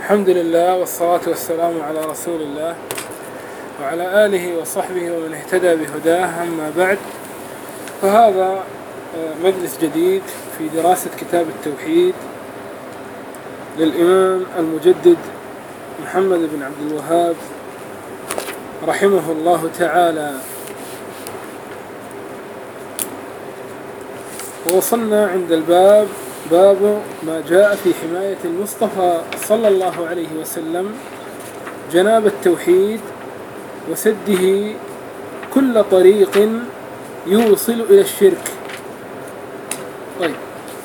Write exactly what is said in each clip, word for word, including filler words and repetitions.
الحمد لله والصلاة والسلام على رسول الله وعلى آله وصحبه ومن اهتدى بهداه. أما بعد، فهذا مجلس جديد في دراسة كتاب التوحيد للإمام المجدد محمد بن عبد الوهاب رحمه الله تعالى. ووصلنا عند الباب باب ما جاء في حماية المصطفى صلى الله عليه وسلم جناب التوحيد وسده كل طريق يوصل إلى الشرك. طيب،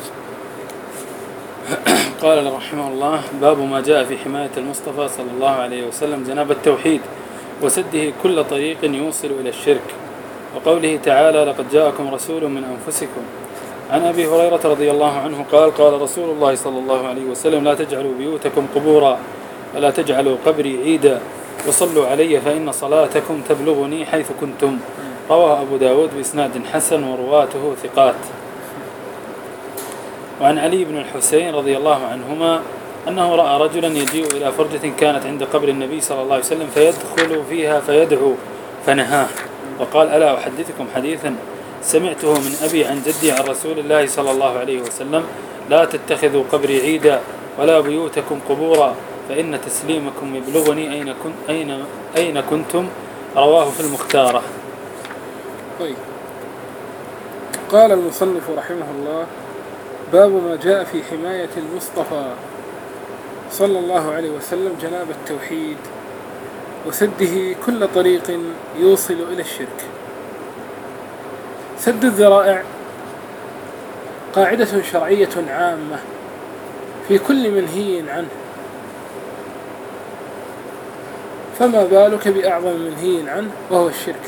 قال رحمه الله: باب ما جاء في حماية المصطفى صلى الله عليه وسلم جناب التوحيد وسده كل طريق يوصل إلى الشرك. وقوله تعالى: لقد جاءكم رسول من أنفسكم. عن أبي هريرة رضي الله عنه قال: قال رسول الله صلى الله عليه وسلم: لا تجعلوا بيوتكم قبورا ولا تجعلوا قبري عيدا وصلوا علي فإن صلاتكم تبلغني حيث كنتم. رواه أبو داود بإسناد حسن ورواته ثقات. وعن علي بن الحسين رضي الله عنهما أنه رأى رجلا يجيء إلى فرجة كانت عند قبر النبي صلى الله عليه وسلم فيدخل فيها فيدعو فنهاه وقال: ألا أحدثكم حديثا سمعته من أبي عن جدي عن رسول الله صلى الله عليه وسلم: لا تتخذوا قبري عيدا ولا بيوتكم قبورا فإن تسليمكم يبلغني أين, كن أين, أين كنتم. رواه في المختارة. طيب، قال المصنف رحمه الله: باب ما جاء في حماية المصطفى صلى الله عليه وسلم جناب التوحيد وسده كل طريق يوصل إلى الشرك. سد الذرائع قاعدة شرعية عامة في كل منهي عنه، فما بالك بأعظم منهي عنه وهو الشرك.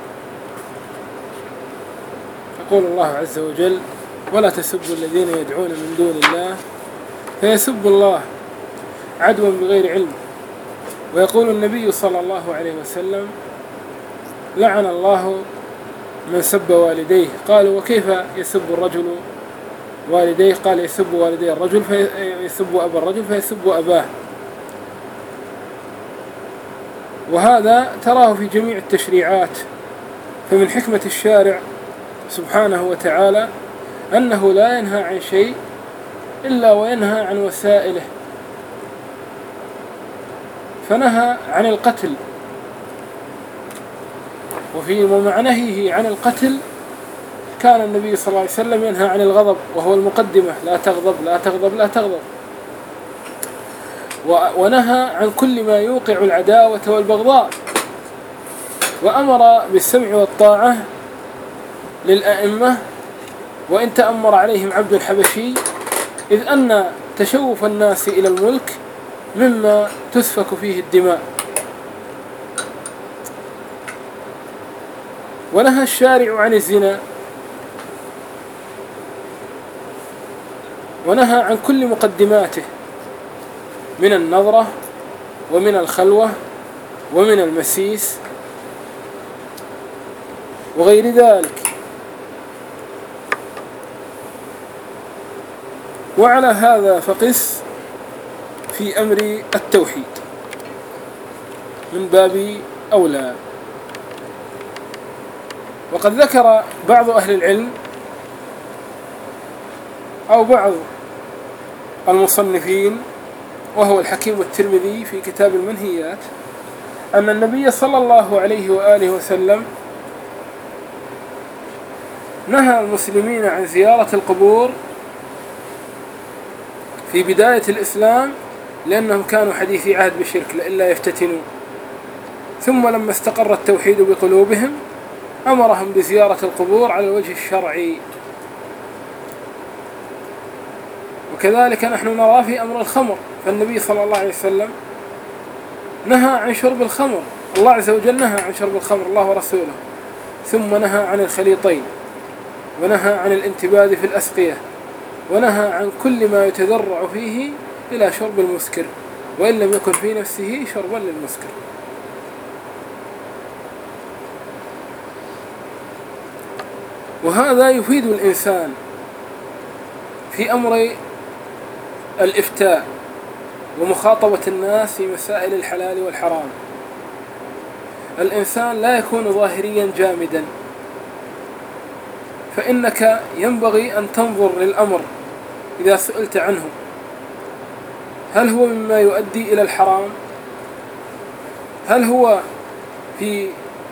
يقول الله عز وجل: ولا تسبوا الذين يدعون من دون الله فيسبوا الله عدوا بغير علم. ويقول النبي صلى الله عليه وسلم: لعن الله من سب والديه. قالوا: وكيف يسب الرجل والديه؟ قال: يسب والدي الرجل فيسب أبا الرجل فيسب أباه. وهذا تراه في جميع التشريعات. فمن حكمة الشارع سبحانه وتعالى أنه لا ينهى عن شيء إلا وينهى عن وسائله، فنهى عن القتل، وفي معناه عن القتل كان النبي صلى الله عليه وسلم ينهى عن الغضب، وهو المقدمة: لا تغضب لا تغضب لا تغضب. ونهى عن كل ما يوقع العداوة والبغضاء، وأمر بالسمع والطاعة للأئمة وإن تأمر عليهم عبد الحبشي، إذ أن تشوف الناس إلى الملك مما تسفك فيه الدماء. ونهى الشارع عن الزنا، ونهى عن كل مقدماته من النظرة ومن الخلوة ومن المسيس وغير ذلك. وعلى هذا فقس في أمر التوحيد من باب أولى. وقد ذكر بعض أهل العلم أو بعض المصنفين وهو الحكيم الترمذي في كتاب المنهيات أن النبي صلى الله عليه وآله وسلم نهى المسلمين عن زيارة القبور في بداية الإسلام لأنهم كانوا حديثي عهد بالشرك لئلا يفتتنوا. ثم لما استقر التوحيد بقلوبهم أمرهم بزيارة القبور على الوجه الشرعي. وكذلك نحن نرى في أمر الخمر، فالنبي صلى الله عليه وسلم نهى عن شرب الخمر، الله عز وجل نهى عن شرب الخمر الله ورسوله. ثم نهى عن الخليطين، ونهى عن الانتباذ في الأسقية، ونهى عن كل ما يتذرع فيه إلى شرب المسكر وإن لم يكن في نفسه شربا للمسكر. وهذا يفيد الإنسان في أمر الإفتاء ومخاطبة الناس في مسائل الحلال والحرام. الإنسان لا يكون ظاهريا جامدا، فإنك ينبغي أن تنظر للأمر إذا سئلت عنه، هل هو مما يؤدي إلى الحرام؟ هل هو في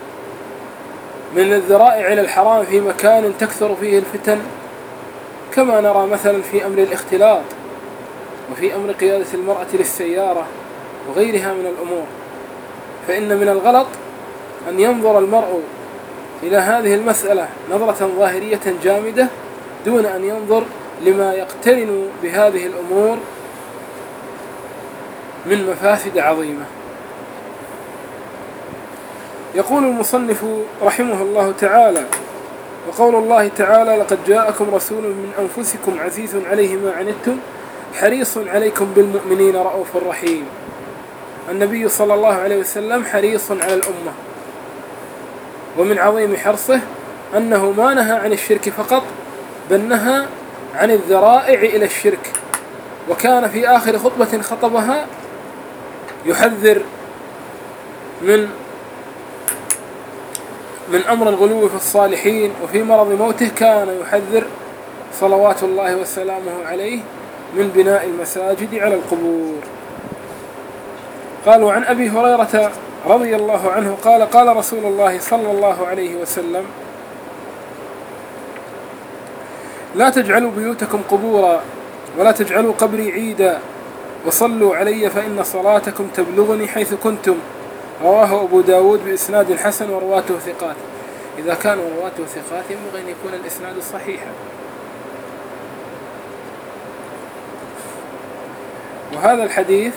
من الذرائع إلى الحرام في مكان تكثر فيه الفتن، كما نرى مثلا في أمر الاختلاط، وفي أمر قيادة المرأة للسيارة وغيرها من الأمور. فإن من الغلط أن ينظر المرء إلى هذه المسألة نظرة ظاهرية جامدة دون أن ينظر لما يقترن بهذه الأمور من مفاسد عظيمة. يقول المصنف رحمه الله تعالى: وقول الله تعالى: لقد جاءكم رسول من أنفسكم عزيز عليه ما عنتم حريص عليكم بالمؤمنين رؤوف رحيم. النبي صلى الله عليه وسلم حريص على الأمة، ومن عظيم حرصه أنه ما نهى عن الشرك فقط، بل نهى عن الذرائع إلى الشرك. وكان في آخر خطبة خطبها يحذر من من أمر الغلو في الصالحين، وفي مرض موته كان يحذر صلوات الله وسلامه عليه من بناء المساجد على القبور. قالوا عن أبي هريرة رضي الله عنه قال: قال رسول الله صلى الله عليه وسلم: لا تجعلوا بيوتكم قبورا ولا تجعلوا قبري عيدا وصلوا علي فإن صلاتكم تبلغني حيث كنتم. رواه أبو داود بإسناد حسن ورواته ثقات. إذا كانوا رواته ثقات ينبغي أن يكون الإسناد صحيحا. وهذا الحديث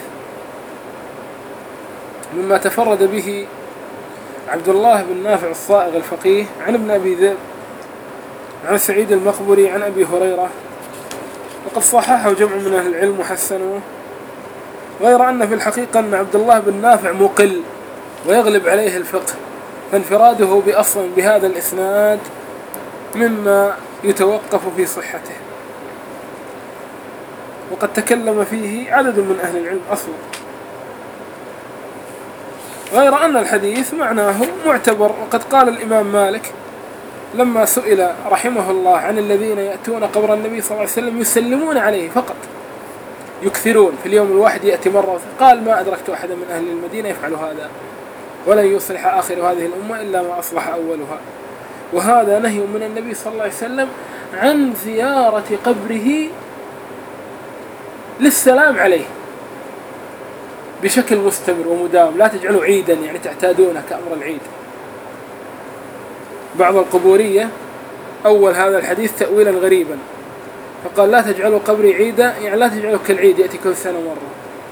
مما تفرد به عبد الله بن نافع الصائغ الفقيه عن ابن أبي ذئب عن سعيد المقبري عن أبي هريرة، وقد صححه جمع من أهل العلم وحسنوه، غير أن في الحقيقة أن عبد الله بن نافع مقل ويغلب عليه الفقه، فانفراده بأصل بهذا الإسناد مما يتوقف في صحته، وقد تكلم فيه عدد من أهل العلم أصلا، غير أن الحديث معناه معتبر. وقد قال الإمام مالك لما سئل رحمه الله عن الذين يأتون قبر النبي صلى الله عليه وسلم يسلمون عليه فقط، يكثرون في اليوم الواحد يأتي مرة، قال: ما أدركت أحدا من أهل المدينة يفعل هذا، ولن يصلح آخر هذه الأمة إلا ما أصلح أولها. وهذا نهي من النبي صلى الله عليه وسلم عن زيارة قبره للسلام عليه بشكل مستمر ومدام. لا تجعلوا عيدا يعني تعتادونه كأمر العيد. بعض القبورية أول هذا الحديث تأويلا غريبا، فقال: لا تجعلوا قبري عيدا يعني لا تجعلوا كالعيد يأتي كل سنة مرة،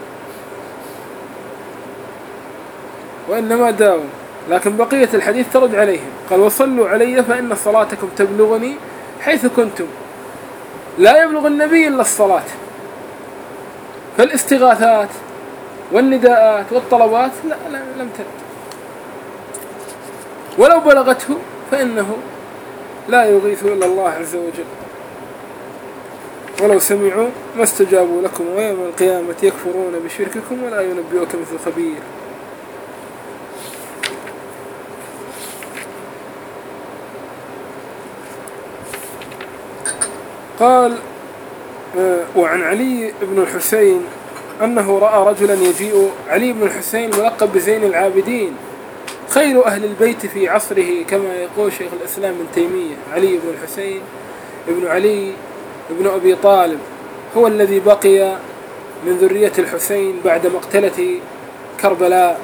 وإنما داوم. لكن بقية الحديث ترد عليهم، قال: وصلوا علي فإن صلاتكم تبلغني حيث كنتم. لا يبلغ النبي إلا الصلاة، فالاستغاثات والنداءات والطلبات لا, لا لم ترد، ولو بلغته فإنه لا يغيث إلا الله عز وجل. ولو سمعوا ما استجابوا لكم ويوم القيامة يكفرون بشرككم ولا ينبئك مثل خبير. قال: وعن علي بن الحسين أنه رأى رجلا يجيء، علي بن الحسين ملقب بزين العابدين، خير أهل البيت في عصره، كما يقول شيخ الإسلام ابن تيمية. علي بن الحسين ابن علي ابن أبي طالب هو الذي بقي من ذرية الحسين بعد مقتلة كربلاء،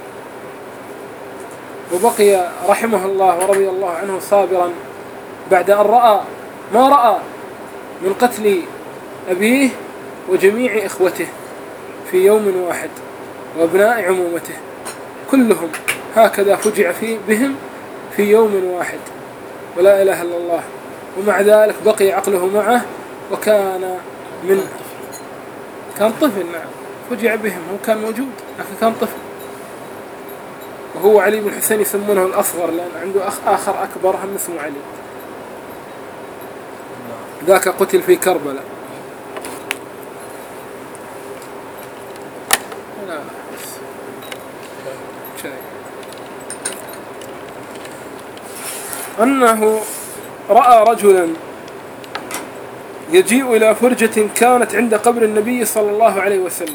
وبقي رحمه الله ورضي الله عنه صابرا بعد أن رأى ما رأى من قتل أبيه وجميع إخوته في يوم واحد وأبناء عمومته كلهم هكذا فجع فيه بهم في يوم واحد، ولا إله إلا الله. ومع ذلك بقي عقله معه، وكان من كان طفل. نعم، فجع بهم، هو كان موجود لكن كان طفل. وهو علي بن الحسين يسمونه الأصغر لأن عنده أخ آخر أكبر هم اسمه علي، ذاك قتل في كربلاء. لا شيء أنه رأى رجلا يجيء إلى فرجة كانت عند قبر النبي صلى الله عليه وسلم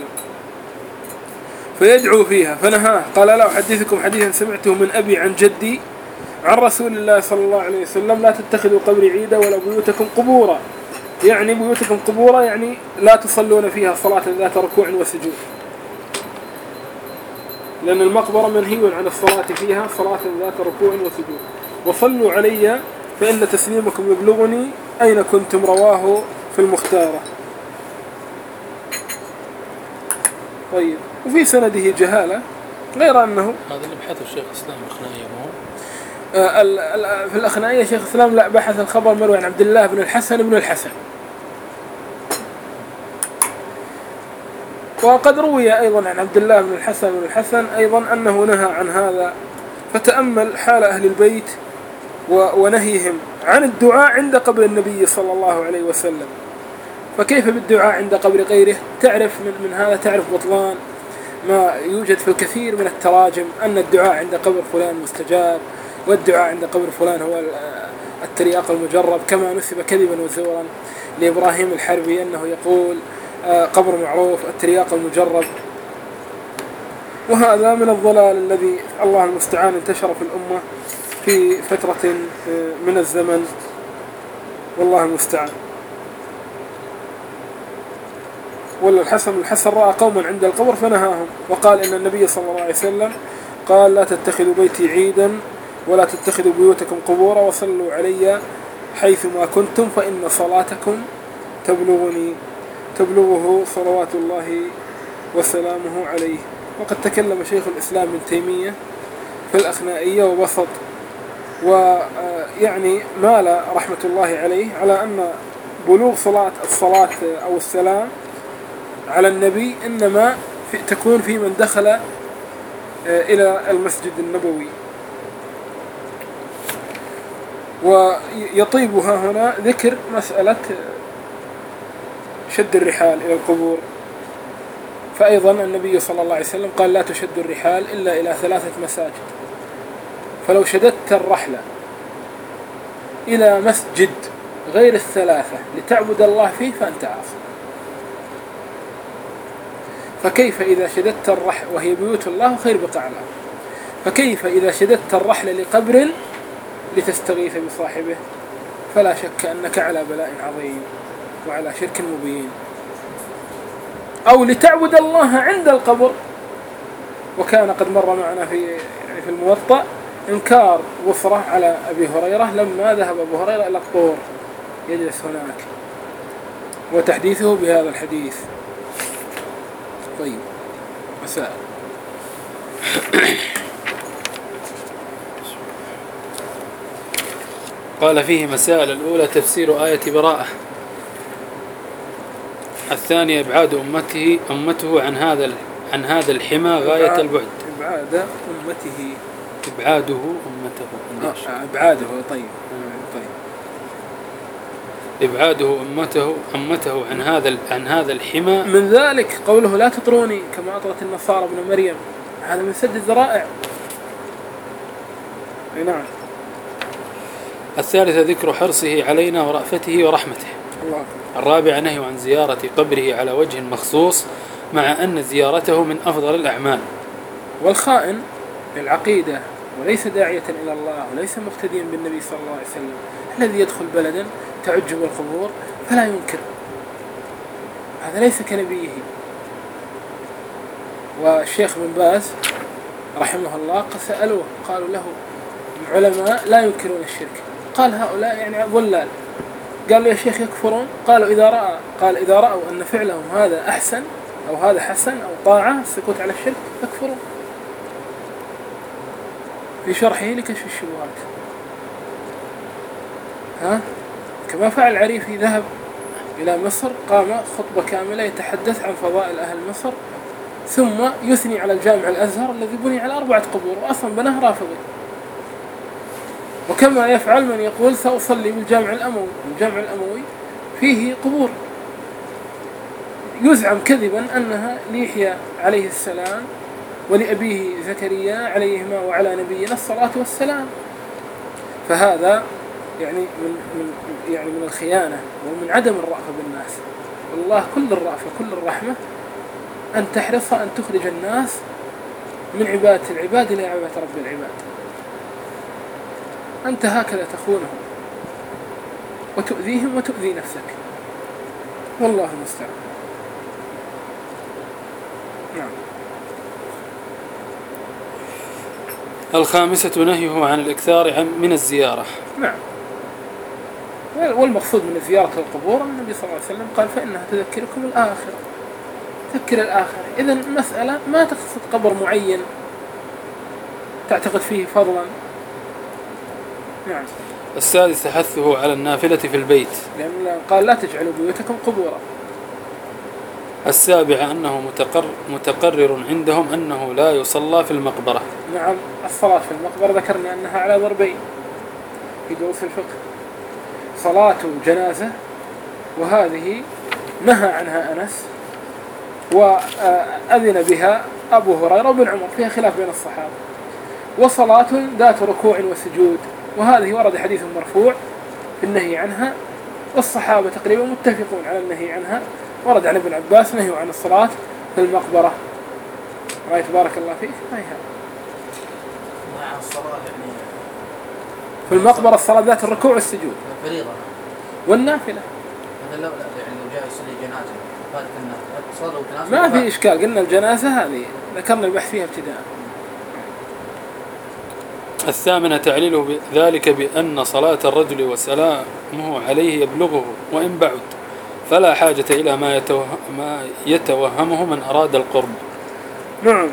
فيدعو فيها فنهاه، قال لا أحدثكم حديثا سمعته من أبي عن جدي عن رسول الله صلى الله عليه وسلم لا تتخذوا قبري عيدا ولا بيوتكم قبورا، يعني بيوتكم قبورا يعني لا تصلون فيها صلاة ذات ركوع وسجود، لأن المقبرة منهي عن الصلاة فيها صلاة ذات ركوع وسجود. وصلوا علي فإن تسليمكم يبلغني أين كنتم، رواه في المختارة. طيب، وفي سنده جهالة غير أنه هذا اللي بحثه الشيخ الإسلام الأخنائية مو آه في الأخنائية شيخ الإسلام لا بحث الخبر مروي عن عبد الله بن الحسن بن الحسن. وقد روي أيضا عن عبد الله بن الحسن بن الحسن أيضا أنه نهى عن هذا. فتأمل حال أهل البيت ونهيهم عن الدعاء عند قبر النبي صلى الله عليه وسلم، فكيف بالدعاء عند قبر غيره؟ تعرف من, من هذا تعرف بطلان ما يوجد في الكثير من التراجم أن الدعاء عند قبر فلان مستجاب، والدعاء عند قبر فلان هو الترياق المجرب، كما نسب كذبا وزورا لإبراهيم الحربي أنه يقول قبر معروف الترياق المجرب. وهذا من الضلال الذي الله المستعان انتشر في الأمة في فترة من الزمن، والله المستعان. ولا الحسن الحسن رأى قوما عند القبر فنهاهم وقال إن النبي صلى الله عليه وسلم قال لا تتخذوا بيتي عيدا ولا تتخذوا بيوتكم قبورا وصلوا علي حيثما كنتم فإن صلاتكم تبلغني تبلغه صلوات الله وسلامه عليه. وقد تكلم شيخ الإسلام ابن تيمية في الأخنائية وبسط ويعني مال رحمة الله عليه على أن بلوغ صلاة الصلاة أو السلام على النبي إنما في تكون في من دخل إلى المسجد النبوي. ويطيبها هنا ذكر مسألة شد الرحال إلى القبور، فأيضا النبي صلى الله عليه وسلم قال لا تشد الرحال إلا إلى ثلاثة مساجد، فلو شددت الرحلة إلى مسجد غير الثلاثة لتعبد الله فيه فأنت عاصي. فكيف إذا شددت الرحلة وهي بيوت الله وخير بقاع الأرض، فكيف إذا شددت الرحلة لقبر لتستغيث بصاحبه؟ فلا شك أنك على بلاء عظيم وعلى شرك مبين. أو لتعبد الله عند القبر، وكان قد مر معنا في يعني في الموطأ إنكار وفرة على أبي هريرة لما ذهب أبو هريرة إلى الطور يجلس هناك، وتحديثه بهذا الحديث. طيب، مساء قال فيه مسائل. الأولى تفسير آية براءة. الثانية إبعاد أمته أمته عن هذا عن هذا الحمى غاية البعد. إبعاد أمته إبعاده أمته آه إبعاده طيب طيب إبعاده أمته أمته عن هذا عن هذا الحمى. من ذلك قوله لا تطروني كما أطرت النصارى ابن مريم، هذا من سد الذرائع. نعم. الثالثة ذكر حرصه علينا ورأفته ورحمته. الله. الرابعة نهي عن زيارة قبره على وجه مخصوص مع أن زيارته من أفضل الأعمال. والخائن للعقيدة وليس داعية إلى الله وليس مقتديا بالنبي صلى الله عليه وسلم الذي يدخل بلدا تعجب القبور فلا ينكر، هذا ليس كنبيه. والشيخ بن باز رحمه الله سألوه قالوا له علماء لا ينكرون الشرك، قال هؤلاء يعني ضلال. قال له يا شيخ يكفرون؟ قالوا إذا رأى قال إذا رأوا أن فعلهم هذا أحسن أو هذا حسن أو طاعة السكوت على الشرك يكفرون. في شرحه لكشف الشبهات. ها كما فعل العريفي، ذهب إلى مصر قام خطبة كاملة يتحدث عن فضائل أهل مصر ثم يثني على الجامع الأزهر الذي بني على أربعة قبور وأصلا بناه رافضي. وكما يفعل من يقول سأصلي بالجامع الأموي، الجامع الأموي فيه قبور يزعم كذبا أنها ليحيى عليه السلام ولأبيه زكريا عليهما وعلى نبينا الصلاة والسلام. فهذا يعني من, من يعني من الخيانة ومن عدم الرأفة بالناس. والله كل الرأفة كل الرحمة أن تحرص أن تخرج الناس من عبادة العباد إلى عبادة رب العباد. أنت هكذا تخونهم وتؤذيهم وتؤذي نفسك، والله المستعان. نعم. الخامسة نهيه عن الإكثار من الزيارة. نعم. والمقصود من زيارة القبور النبي صلى الله عليه وسلم قال فإنها تذكركم الآخرة، تذكر الآخرة. إذن المسألة ما تقصد قبر معين تعتقد فيه فضلا. نعم. السادس حثه على النافلة في البيت، لأن قال لا تجعلوا بيوتكم قبورا. السابع أنه متقر متقرر عندهم أنه لا يصلى في المقبرة. نعم. الصلاة في المقبرة ذكرنا أنها على ضربين في دروس الفقه: صلاة جنازة، وهذه نهى عنها أنس وأذن بها أبو هريرة وابن عمر، فيها خلاف بين الصحابة. وصلاة ذات ركوع وسجود، وهذه ورد حديث مرفوع في النهي عنها، والصحابة تقريبا متفقون على النهي عنها. ورد عن ابن عباس نهي عن الصلاة في المقبرة. رأيت بارك الله فيك. هاي هذا الصلاة يعني في المقبرة الصلاة ذات الركوع والسجود فريضة والنافلة. هذا لو يعني لو جاء يصلي جنازة فاتت النافلة صلاة ما في إشكال، قلنا الجنازة هذه ذكرنا البحث فيها ابتداء. الثامنة تعليله ذلك بأن صلاة الرجل وسلامه عليه يبلغه وإن بعد، فلا حاجة إلى ما, يتوهم ما يتوهمه من أراد القرب. نعم.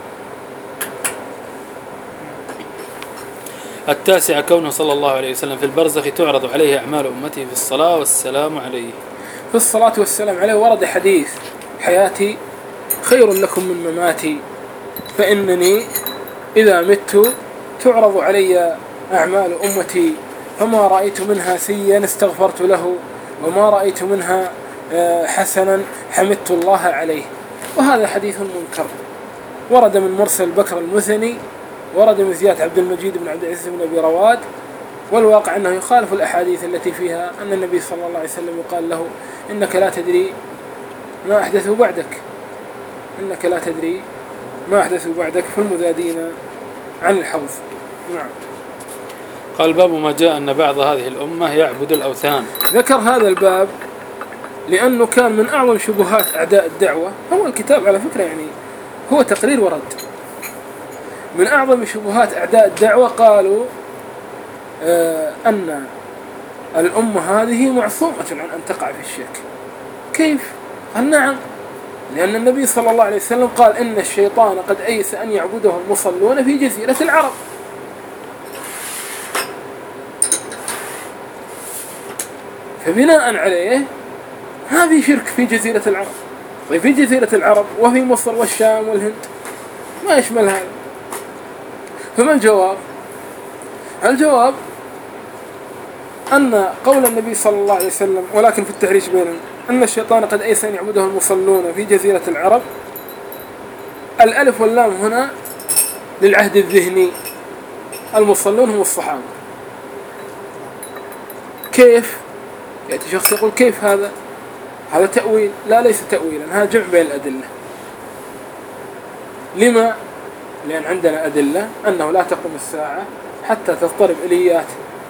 التاسع كونه صلى الله عليه وسلم في البرزخ تعرض عليه أعمال أمته في الصلاة والسلام عليه. في الصلاة والسلام عليه ورد حديث: حياتي خير لكم من مماتي، فإنني إذا مت تعرض علي أعمال أمتي، فما رأيت منها سيئا استغفرت له، وما رأيت منها حسنا حمدت الله عليه. وهذا حديث منكر، ورد من مرسل بكر المزني، ورد من زياد عبد المجيد بن عبد العزيز بن أبي رواد. والواقع أنه يخالف الأحاديث التي فيها أن النبي صلى الله عليه وسلم يقال له: إنك لا تدري ما أحدثوا بعدك، إنك لا تدري ما أحدثوا بعدك في المذادين عن الحوض. نعم. قال باب ما جاء أن بعض هذه الأمة يعبد الأوثان. ذكر هذا الباب لأنه كان من أعظم شبهات أعداء الدعوة. هو الكتاب على فكرة يعني هو تقرير ورد. من أعظم شبهات أعداء الدعوة قالوا آه أن الأمة هذه معصومة عن أن تقع في الشرك. كيف؟ قال نعم، لأن النبي صلى الله عليه وسلم قال: إن الشيطان قد أيس أن يعبده المصلون في جزيرة العرب. فبناء عليه ما في شرك في جزيرة العرب. طيب في جزيرة العرب وفي مصر والشام والهند ما يشمل هذا. فما الجواب؟ الجواب أن قول النبي صلى الله عليه وسلم: ولكن في التحريش بينهم، أن الشيطان قد أيس أن يعبده المصلون في جزيرة العرب، الألف واللام هنا للعهد الذهني، المصلون هم الصحابة. كيف؟ يأتي شخص يقول: كيف هذا؟ هذا تأويل. لا، ليس تأويلا، هذا جمع بين الأدلة. لما؟ لأن عندنا أدلة أنه لا تقوم الساعة حتى تضطرب إليات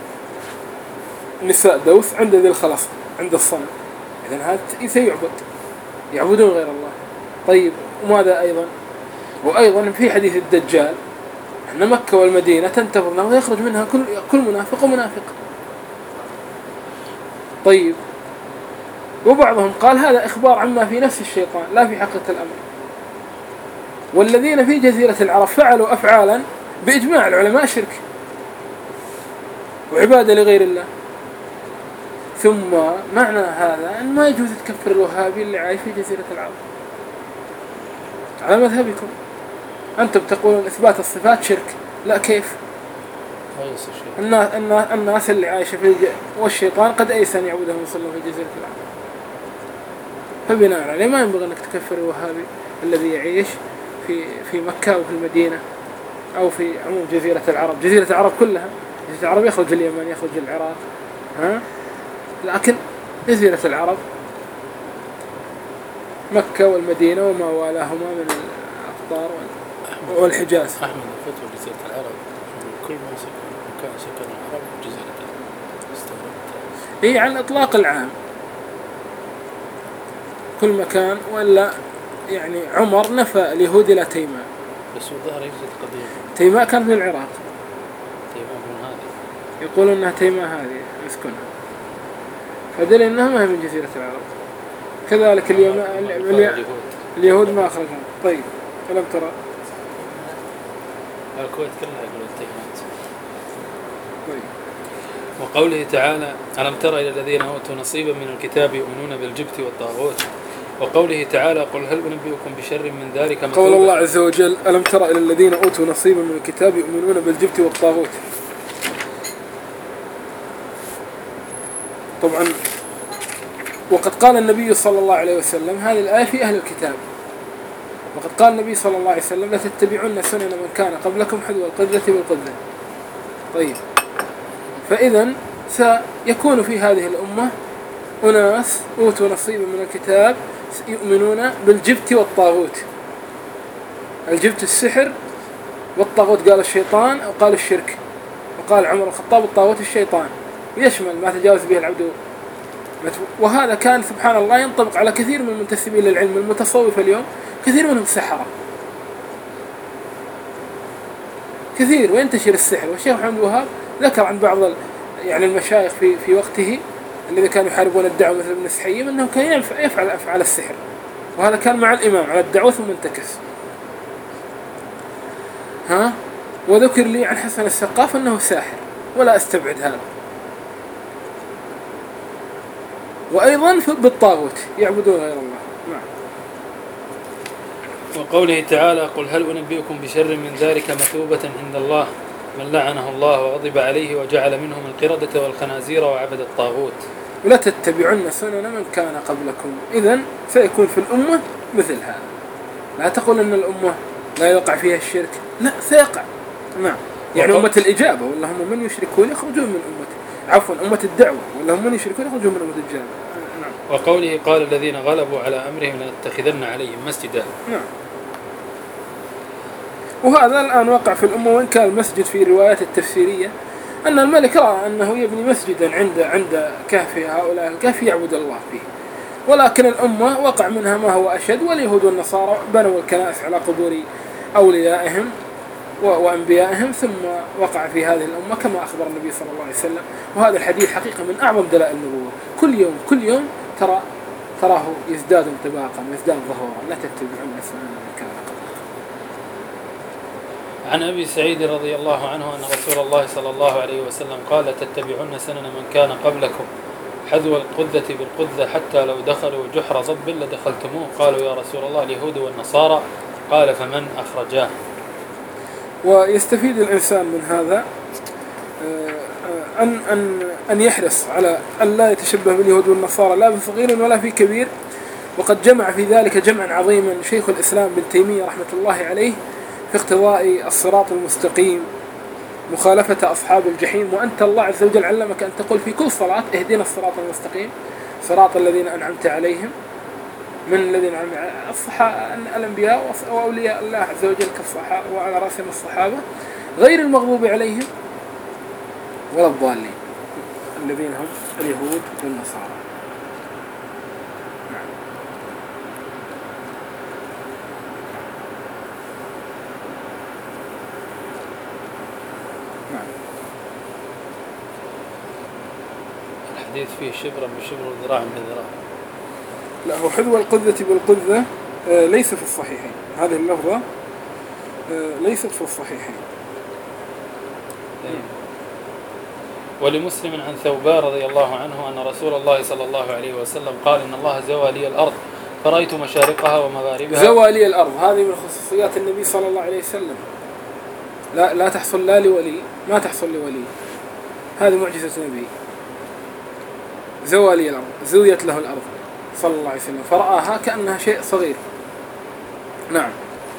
نساء دوس عند ذي الخلص عند الصنم. إذن هذا سيعبد، يعبدون غير الله. طيب وماذا أيضا؟ وأيضا في حديث الدجال أن مكة والمدينة تنتظر له ويخرج منها كل كل منافق ومنافق. طيب، وبعضهم قال هذا إخبار عما في نفس الشيطان لا في حقيقة الأمر. والذين في جزيرة العرب فعلوا أفعالا بإجماع العلماء شرك وعبادة لغير الله. ثم معنى هذا أن ما يجوز تكفر الوهابي اللي عايش في جزيرة العرب على مذهبكم. أنتم تقولون إثبات الصفات شرك. لا، كيف؟ الناس اللي عايشة في الج... والشيطان قد أيس أن يعبده المصلون في جزيرة العرب. فبناء عليه ما ينبغي أنك تكفر الوهابي الذي يعيش في في مكة أو في المدينة أو في عموم جزيرة العرب. جزيرة العرب كلها، جزيرة العرب يخرج اليمن، يخرج العراق، ها، لكن جزيرة العرب مكة والمدينة وما والاهما من الأقطار والحجاز. أحمد فتوى جزيرة العرب كل ما سكن مكان سكن العرب جزيرة العرب استغربت. هي على الإطلاق العام كل مكان، ولا يعني عمر نفى اليهود إلى تيماء، بس الظاهر يوجد قديم. تيماء كانت من العراق، تيماء من هذه يقولون أنها تيماء هذه يسكنها، فدل أنها ما هي من جزيرة العرب. كذلك اليوم اليهود ما أخرجهم. طيب ألم ترى الكويت كلها يقولون تيماء. طيب. وقوله تعالى ألم تر إلى الذين أوتوا نصيبا من الكتاب يؤمنون بالجبت والطاغوت. وقوله تعالى قل هل أنبئكم بشر من ذلك مثوبة. قول الله عز وجل ألم تر إلى الذين أوتوا نصيبا من الكتاب يؤمنون بالجبت والطاغوت. طبعا وقد قال النبي صلى الله عليه وسلم هذه الآية في أهل الكتاب، وقد قال النبي صلى الله عليه وسلم لا تتبعون سنن من كان قبلكم حذو القذة بالقذة. طيب، فإذا سيكون في هذه الأمة أناس أوتوا نصيبا من الكتاب يؤمنون بالجبت والطاغوت. الجبت السحر، والطاغوت قال الشيطان أو قال الشرك، وقال عمر الخطاب الطاغوت الشيطان، ويشمل ما تجاوز به العبد. وهذا كان سبحان الله ينطبق على كثير من المنتسبين للعلم المتصوف اليوم، كثير منهم سحرة كثير، وينتشر السحر. والشيخ محمد الوهاب ذكر عن بعض يعني المشايخ في في وقته الذين كانوا يحاربون الدعوة مثل ابن السحيم أنه كان يفعل أفعال السحر، وهذا كان مع الإمام على الدعوة ثم انتكس. ها، وذكر لي عن حسن السقاف أنه ساحر، ولا أستبعد هذا. وأيضا بالطاغوت يعبدون غير الله. نعم. وقوله تعالى قل هل أنبئكم بشر من ذلك مثوبة عند الله من لعنه الله وغضب عليه وجعل منهم القردة والخنازير وعبد الطاغوت. ولا تتبعن سنن من كان قبلكم. إذن سيكون في الأمة مثل هذا. لا تقول أن الأمة لا يقع فيها الشرك، لا سيقع. نعم، يعني أمة الإجابة ولا هم من يشركون يخرجون من أمة، عفوا أمة الدعوة ولا هم من يشركون يخرجون من أمة الإجابة. نعم. وقوله قال الذين غلبوا على أمرهم لنتخذن عليهم مسجدا. نعم. وهذا الآن وقع في الأمة، وإن كان المسجد في الروايات التفسيرية أن الملك رأى أنه يبني مسجدا عند عند كهف هؤلاء الكهف يعبد الله فيه، ولكن الأمة وقع منها ما هو أشد، واليهود والنصارى بنوا الكنائس على قبور أوليائهم وأنبيائهم، ثم وقع في هذه الأمة كما أخبر النبي صلى الله عليه وسلم. وهذا الحديث حقيقة من أعظم دلائل النبوة. كل يوم كل يوم ترى تراه يزداد انطباقا ويزداد ظهورا. لا تتبعون سنن من كان قبلكم. عن أبي سعيد رضي الله عنه أن رسول الله صلى الله عليه وسلم قال تتبعون سنن من كان قبلكم حذو القذة بالقذة حتى لو دخلوا جحر ضب لدخلتموه. قالوا يا رسول الله اليهود والنصارى. قال فمن أخرجاه. ويستفيد الإنسان من هذا أن أن أن يحرص على أن لا يتشبه باليهود والنصارى لا في صغير ولا في كبير. وقد جمع في ذلك جمعا عظيما شيخ الإسلام ابن تيمية رحمة الله عليه في اقتضاء الصراط المستقيم، مخالفة أصحاب الجحيم. وأنت الله عز وجل علمك أن تقول في كل صلاة اهدنا الصراط المستقيم صراط الذين أنعمت عليهم من الذين أنعمت الصحابة الأنبياء وأولياء الله عز وجل كالصحابة وعلى رأسهم الصحابة غير المغضوب عليهم ولا الضالين الذين هم اليهود والنصارى. نعم. نعم. الحديث فيه شبرا بشبر وذراعا بذراع. لا، هو حذو القذة بالقذة آه ليس في الصحيحين. هذه اللفظة آه ليست في الصحيحين. ولمسلم عن ثوبان رضي الله عنه أن رسول الله صلى الله عليه وسلم قال إن الله زوى لي الأرض فرأيت مشارقها ومغاربها. زوى لي الأرض هذه من خصوصيات النبي صلى الله عليه وسلم، لا لا تحصل لا لولي، ما تحصل لولي، هذه معجزة النبي. زوى لي الأرض، زويت له الأرض صلى الله عليه وسلم، فرآها كأنها شيء صغير. نعم.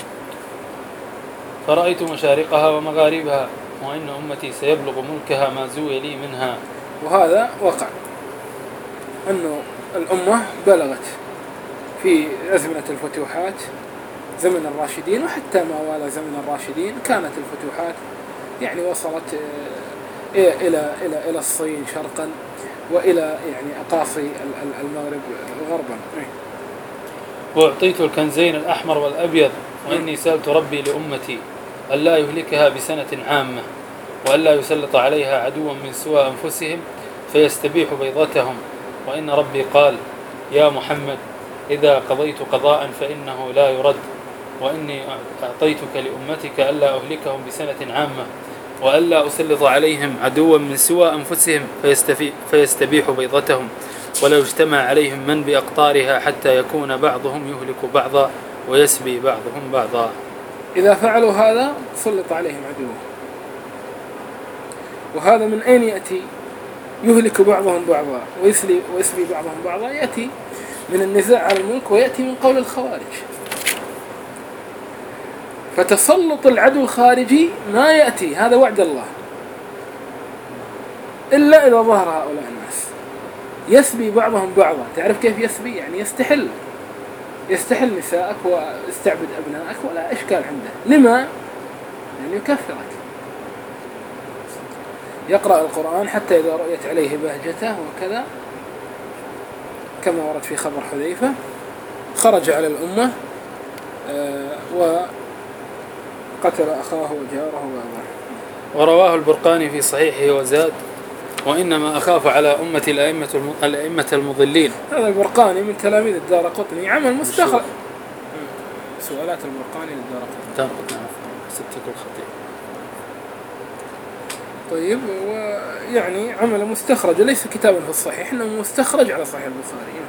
فرأيت مشارقها ومغاربها وإن أمتي سيبلغ ملكها ما زوي لي منها. وهذا وقع أنه الأمة بلغت في أزمنة الفتوحات زمن الراشدين، وحتى ما والى زمن الراشدين كانت الفتوحات يعني وصلت إلى إلى إلى الصين شرقا وإلى يعني أقاصي المغرب غربا. وأعطيت الكنزين الأحمر والأبيض، وإني سألت ربي لأمتي ألا يهلكها بسنة عامة، وألا يسلط عليها عدوا من سوى أنفسهم فيستبيح بيضتهم، وإن ربي قال يا محمد إذا قضيت قضاء فإنه لا يرد، وإني أعطيتك لأمتك ألا أهلكهم بسنة عامة، وألا أسلط عليهم عدوا من سوى أنفسهم فيستبيح بيضتهم، ولا يجتمع عليهم من بأقطارها حتى يكون بعضهم يهلك بعضا ويسبي بعضهم بعضا. إذا فعلوا هذا سلط عليهم عدوه. وهذا من أين يأتي؟ يهلك بعضهم بعضا ويسبي ويسبي بعضهم بعضا، يأتي من النزاع على الملك، ويأتي من قول الخوارج. فتسلط العدو الخارجي ما يأتي، هذا وعد الله، إلا إذا ظهر هؤلاء الناس يسبي بعضهم بعضا. تعرف كيف يسبي؟ يعني يستحل يستحل نساءك ويستعبد أبنائك ولا إشكال عنده. لما؟ يعني يكفرك، يقرأ القرآن حتى إذا رؤيت عليه بهجته وكذا، كما ورد في خبر حذيفة خرج على الأمة وقتل أخاه وجاره وأباه. ورواه البرقاني في صحيحه وزاد وإنما أخاف على أمة الأئمة الأئمة المضلين. هذا البرقاني من تلاميذ الدارقطني، عمل مستخرج سؤالات البرقاني للدارقطني. دارقطني ستة الخطيب. طيب، ويعني عمل مستخرج ليس كتابا في الصحيح، إنه مستخرج على صحيح البخاري.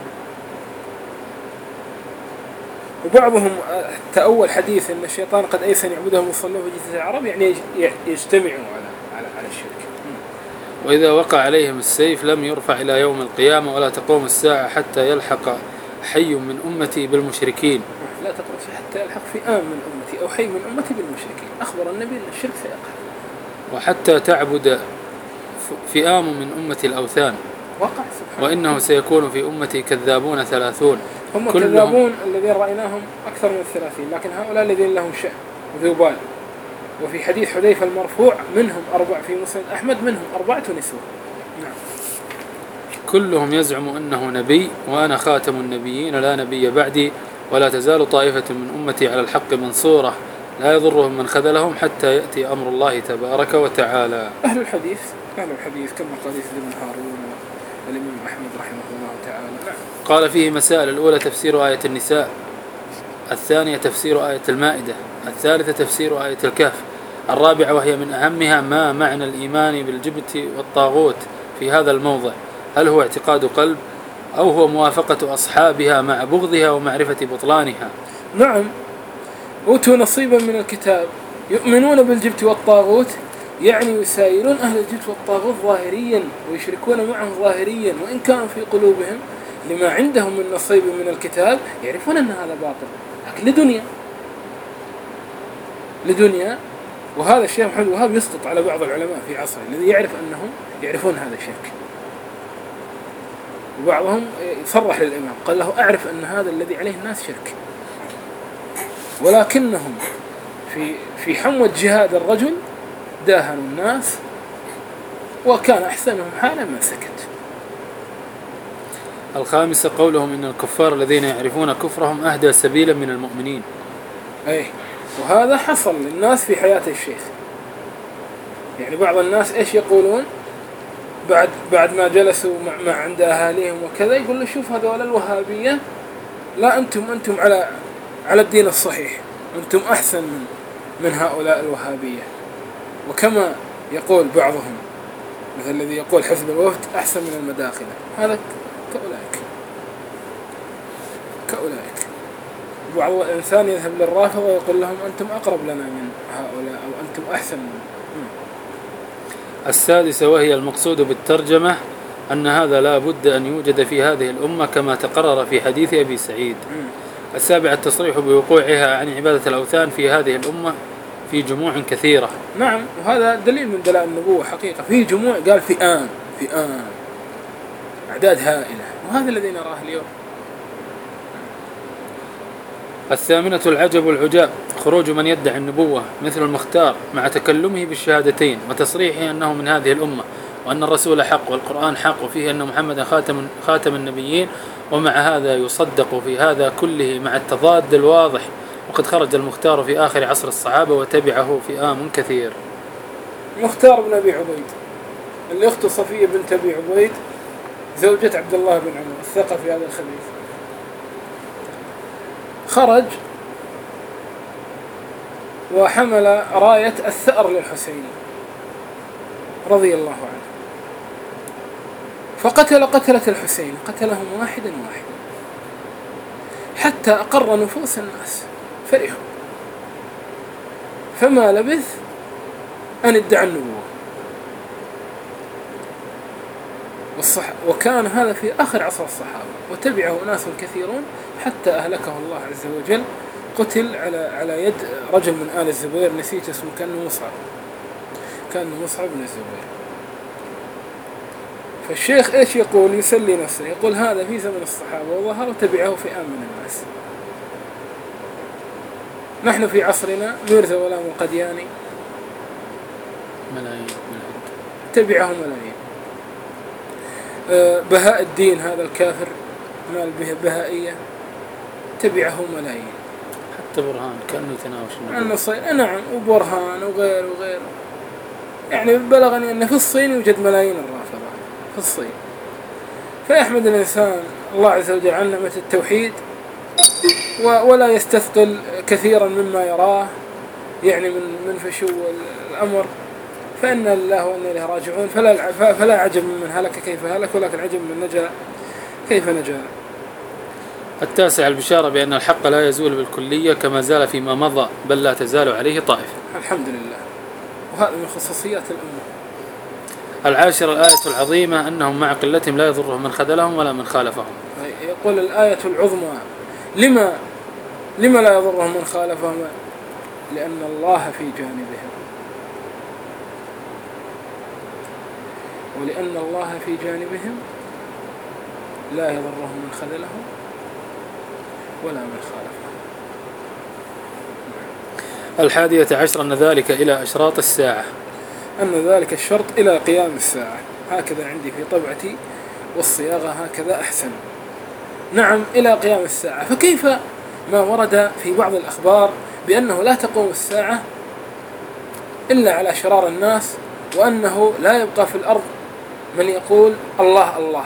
وبعضهم تأول حديث إن الشيطان قد أيس أن يعبدهم ويصلون في جزيرة العرب، يعني يجتمعوا على على على الشرك. وإذا وقع عليهم السيف لم يرفع إلى يوم القيامة ولا تقوم الساعة حتى يلحق حي من أمتي بالمشركين. لا تقوم حتى يلحق فئام من أمتي أو حي من أمتي بالمشركين. أخبر النبي أن الشرك سيقع. وحتى تعبد فئام من أمتي الأوثان. وقع سبحانه. وإنه سيكون في أمتي كذابون ثلاثون. هم كذابون الذين رأيناهم أكثر من الثلاثين، لكن هؤلاء الذين لهم شأن وذوبان. وفي حديث حذيفة المرفوع منهم أربع في مسند أحمد، منهم أربعة نسوة. نعم. كلهم يزعم أنه نبي وأنا خاتم النبيين لا نبي بعدي، ولا تزال طائفة من أمتي على الحق منصورة لا يضرهم من خذلهم حتى يأتي أمر الله تبارك وتعالى. أهل الحديث أهل الحديث كما قال يزيد بن هارون والإمام أحمد رحمه الله تعالى. نعم. قال فيه مسائل: الأولى تفسير آية النساء، الثانية تفسير آية المائدة، الثالثة تفسير آية الكهف، الرابعة وهي من أهمها ما معنى الإيمان بالجبت والطاغوت في هذا الموضع، هل هو اعتقاد قلب أو هو موافقة أصحابها مع بغضها ومعرفة بطلانها؟ نعم، أوتوا نصيبا من الكتاب يؤمنون بالجبت والطاغوت، يعني يسايرون أهل الجبت والطاغوت ظاهريا ويشركون معهم ظاهريا، وإن كانوا في قلوبهم لما عندهم من نصيب من الكتاب يعرفون أن هذا باطل، لكن لدنيا لدنيا وهذا الشيخ محمد الوهاب يسقط على بعض العلماء في عصره الذي يعرف أنهم يعرفون هذا الشرك، وبعضهم صرح للإمام قال له أعرف أن هذا الذي عليه الناس شرك، ولكنهم في في حموة جهاد الرجل داهنوا الناس، وكان أحسنهم حالا من سكت. الخامسة قولهم إن الكفار الذين يعرفون كفرهم أهدى سبيلا من المؤمنين. أي، وهذا حصل للناس في حياة الشيخ. يعني بعض الناس إيش يقولون بعد بعد ما جلسوا مع, مع عند أهاليهم وكذا، يقول له شوف هذول الوهابية، لا أنتم أنتم على على الدين الصحيح، أنتم أحسن من من هؤلاء الوهابية. وكما يقول بعضهم مثل الذي يقول حزب الوفد أحسن من المداخلة، هذا كأولئك كأولئك بعض الإنسان يذهب للرافضة ويقول لهم أنتم أقرب لنا من هؤلاء أو أنتم أحسن من. السادسة وهي المقصود بالترجمة أن هذا لا بد أن يوجد في هذه الأمة كما تقرر في حديث أبي سعيد. السابع التصريح بوقوعها عن عبادة الأوثان في هذه الأمة في جموع كثيرة. نعم، وهذا دليل من دلائل النبوة حقيقة. في جموع قال فئام فئام أعداد هائلة، وهذا الذي نراه اليوم. الثامنة العجب والعجاب خروج من يدعي النبوة مثل المختار مع تكلمه بالشهادتين وتصريحه أنه من هذه الأمة وأن الرسول حق والقرآن حق وفيه أن محمدا خاتم, خاتم النبيين، ومع هذا يصدق في هذا كله مع التضاد الواضح. وقد خرج المختار في آخر عصر الصحابة وتبعه فئام كثير. مختار بن أبي عبيد اللي أخته صفية بنت أبي عبيد زوجة عبد الله بن عمر الثقفي هذا الخبيث، خرج وحمل راية الثأر للحسين رضي الله عنه، فقتل قتلة الحسين، قتلهم واحدا واحدا حتى أقر نفوس الناس فرحوا، فما لبث أن ادعى النبوة. والصح وكان هذا في آخر عصر الصحابة، وتبعه ناس كثيرون حتى أهلكه الله عز وجل. قتل على على يد رجل من آل الزبير، نسيت اسمه، كان مصعب كان مصعب بن الزبير. فالشيخ إيش يقول؟ يسلي نفسه، يقول هذا في زمن الصحابة وظهر وتبعه فئام من الناس. نحن في عصرنا ميرزا ولام القدياني ملايين تبعه ملايين. أه بهاء الدين هذا الكافر مال به بهائية تبعه ملايين. حتى برهان كأنه يتناوش النبوة. صير نعم، وبرهان وغير وغيره. يعني بلغني أن في الصين يوجد ملايين الرافضة في الصين. فيحمد الإنسان الله عز وجل على نعمة التوحيد ولا يستثقل كثيرا مما يراه يعني من من فشو الأمر، فإن لله وإنا إليه راجعون. فلا فلا عجب من هلك كيف هلك، ولكن عجب من نجا كيف نجا. التاسع البشارة بأن الحق لا يزول بالكلية كما زال فيما مضى، بل لا تزال عليه طائفة. الحمد لله، وهذا من خصوصيات الأمة. العاشر الآية العظيمة أنهم مع قلتهم لا يضرهم من خذلهم ولا من خالفهم. يقول الآية العظمى لما لما لا يضرهم من خالفهم؟ لأن الله في جانبهم، ولأن الله في جانبهم لا يضرهم من خذلهم ولا من خالفهم. الحادية عشر أن ذلك إلى أشراط الساعة، أن ذلك الشرط إلى قيام الساعة. هكذا عندي في طبعتي، والصياغة هكذا أحسن. نعم، إلى قيام الساعة. فكيف ما ورد في بعض الأخبار بأنه لا تقوم الساعة إلا على شرار الناس، وأنه لا يبقى في الأرض من يقول الله الله،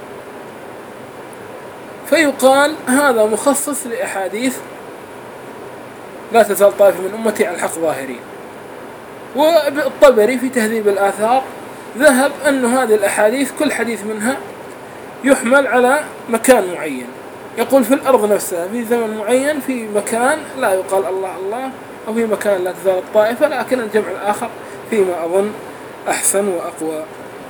فيقال هذا مخصص لأحاديث لا تزال طائفة من أمتي على الحق ظاهرين. والطبري في تهذيب الآثار ذهب أن هذه الأحاديث كل حديث منها يحمل على مكان معين، يقول في الأرض نفسها في زمن معين في مكان لا يقال الله الله، أو في مكان لا تزال الطائفة، لكن الجمع الآخر فيما أظن أحسن وأقوى.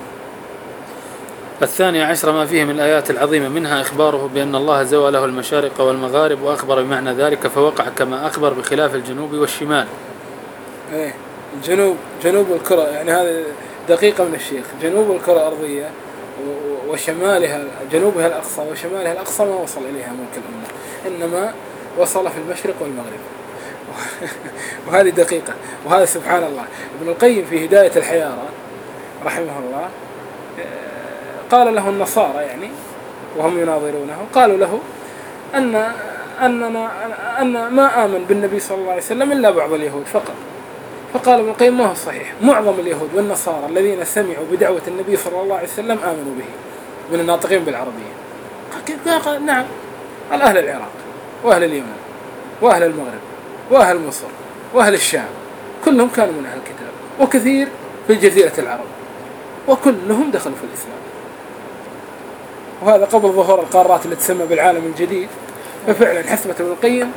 الثانية عشر ما فيه من الآيات العظيمة، منها إخباره بأن الله زوى له المشارق والمغارب، وأخبر بمعنى ذلك فوقع كما أخبر بخلاف الجنوب والشمال. إيه، الجنوب جنوب الكرة، يعني هذه دقيقة من الشيخ، جنوب الكرة الأرضية وشمالها جنوبها الأقصى وشمالها الأقصى ما وصل إليها ملك الأمة، إنما وصل في المشرق والمغرب. وهذه دقيقة. وهذا سبحان الله ابن القيم في هداية الحيارى رحمه الله قال له النصارى يعني وهم يناظرونه، قالوا له أن أننا أن ما آمن بالنبي صلى الله عليه وسلم إلا بعض اليهود فقط. فقال ابن القيم ما هو صحيح، معظم اليهود والنصارى الذين سمعوا بدعوة النبي صلى الله عليه وسلم آمنوا به من الناطقين بالعربية. قال نعم، أهل العراق وأهل اليمن وأهل المغرب وأهل مصر وأهل الشام كلهم كانوا من أهل الكتاب، وكثير في جزيرة العرب، وكلهم دخلوا في الإسلام. وهذا قبل ظهور القارات اللي تسمى بالعالم الجديد. ففعلا حسبة ابن القيم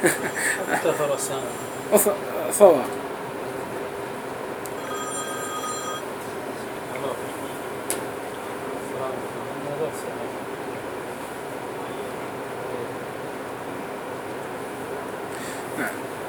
صواب. نعم.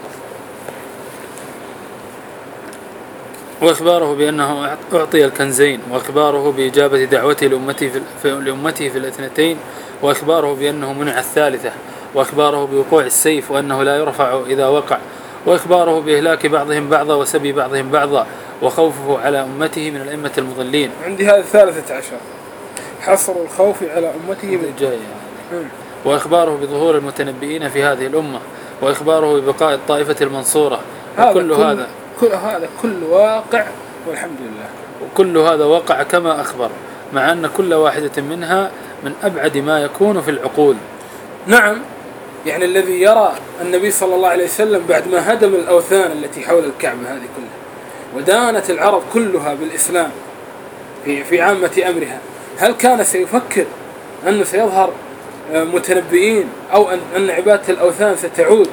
وإخباره بأنه أعطي الكنزين، وإخباره بإجابة دعوته لأمته في, لأمته في الاثنتين، وإخباره بأنه منع الثالثة، وإخباره بوقوع السيف وأنه لا يرفع إذا وقع، وإخباره بإهلاك بعضهم بعضا وسبي بعضهم بعضا، وخوفه على أمته من الأئمة المضلين. عندي هذا الثالثة عشر، حصر الخوف على أمته بالجاية يعني. وإخباره بظهور المتنبئين في هذه الأمة، وإخباره ببقاء الطائفة المنصورة. هذا كل هذا كل هذا كل واقع والحمد لله. وكل هذا وقع كما أخبر، مع أن كل واحدة منها من أبعد ما يكون في العقول. نعم، يعني الذي يرى النبي صلى الله عليه وسلم بعد ما هدم الأوثان التي حول الكعبة هذه كلها، ودانت العرب كلها بالإسلام في في عامة أمرها، هل كان سيفكر أنه سيظهر متنبئين أو أن أن عبادة الأوثان ستعود،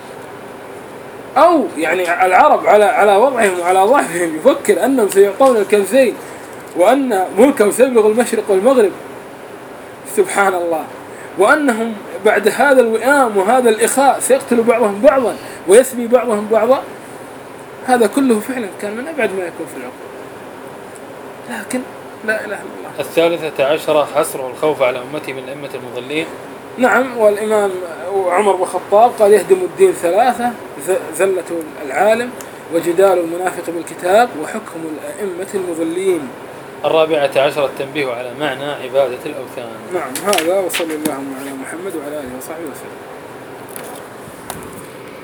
أو يعني العرب على على وضعهم وعلى ضعفهم يفكر أنهم سيعطون الكنزين وأن ملكهم سيبلغ المشرق والمغرب؟ سبحان الله. وأنهم بعد هذا الوئام وهذا الإخاء سيقتل بعضهم بعضا ويسبي بعضهم بعضا. هذا كله فعلا كان من أبعد ما يكون في العقول، لكن لا إله إلا الله. الثالثة عشرة حصر الخوف على أمتي من الأئمة المضلين. نعم، والإمام عمر بن الخطاب قال يهدم الدين ثلاثة: زلة العالم، وجدال المنافق بالكتاب، وحكم الأئمة المضلين. الرابعة عشرة التنبيه على معنى عبادة الأوثان. نعم، هذا وصلى الله على محمد وعلى آله وصحبه وسلم.